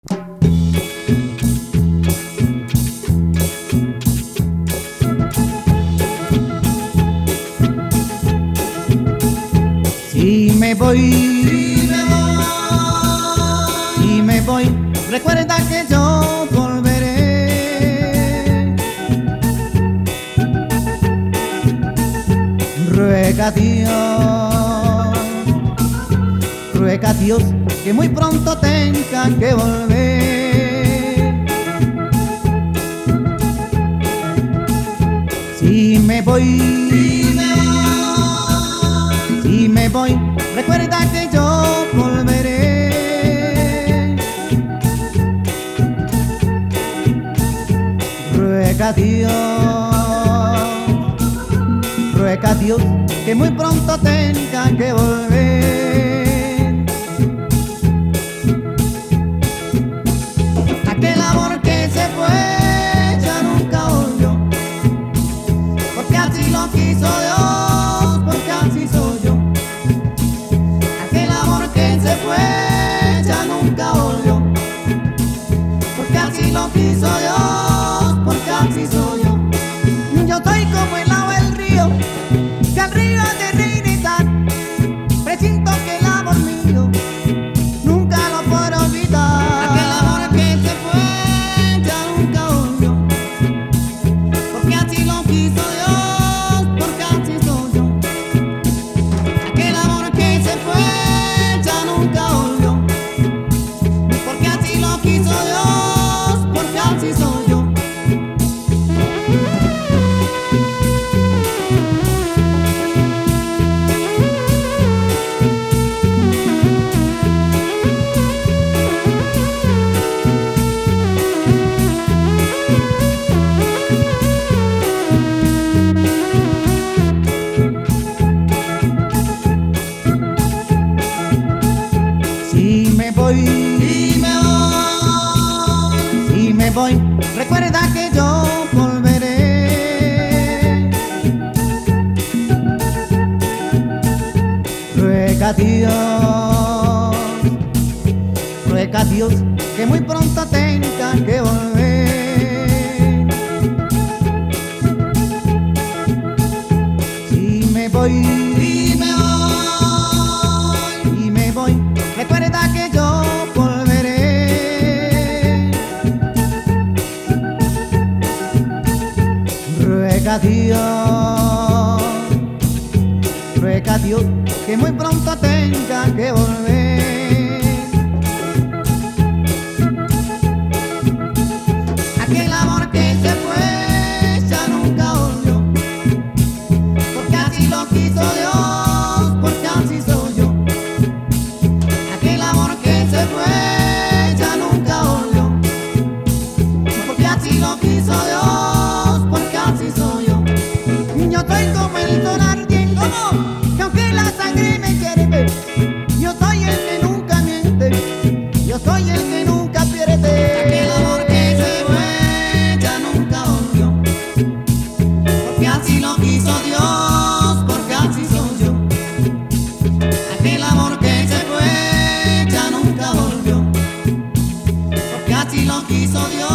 Si me voy, si me voy, recuerda que yo volveré. Ruega a Dios que muy pronto tenga que volver. Si me voy, si me voy, recuerda que yo volveré. Ruega a Dios que muy pronto tenga que volver. Aquel amor que se fue ya nunca volvió, porque así lo quiso Dios, porque así soy yo. Aquel amor que se fue ya nunca volvió, porque así lo quiso Dios, porque así soy yo. Yo soy como el agua del río, que al río de regresar, presiento que el amor mío nunca lo podré olvidar. Aquel amor que se fue ya nunca volvió, porque así lo quiso Dios, porque así soy yo. Aquel amor que se fue ya nunca volvió, porque así lo quiso Dios, porque así soy yo. Si me voy, si me voy, recuerda que yo volveré. Ruega a Dios que muy pronto tenga que volver. Si me voy, si me voy, recuerda que yo volveré. Ruega a Dios que muy pronto tenga que volver. Aquel amor que se fue ya nunca volvió, porque así lo quiso Dios, porque así soy yo. Aquel amor que se fue ya nunca volvió, porque así lo quiso Dios, porque así soy yo. Yo soy como el sol ardiente, que aunque la sangre me hierve, yo soy el que nunca miente, yo soy el que nunca pierde. Aquel amor que se fue ya nunca volvió, porque así lo quiso Dios, porque así soy yo. Aquel amor que se fue ya nunca volvió, porque así lo quiso Dios.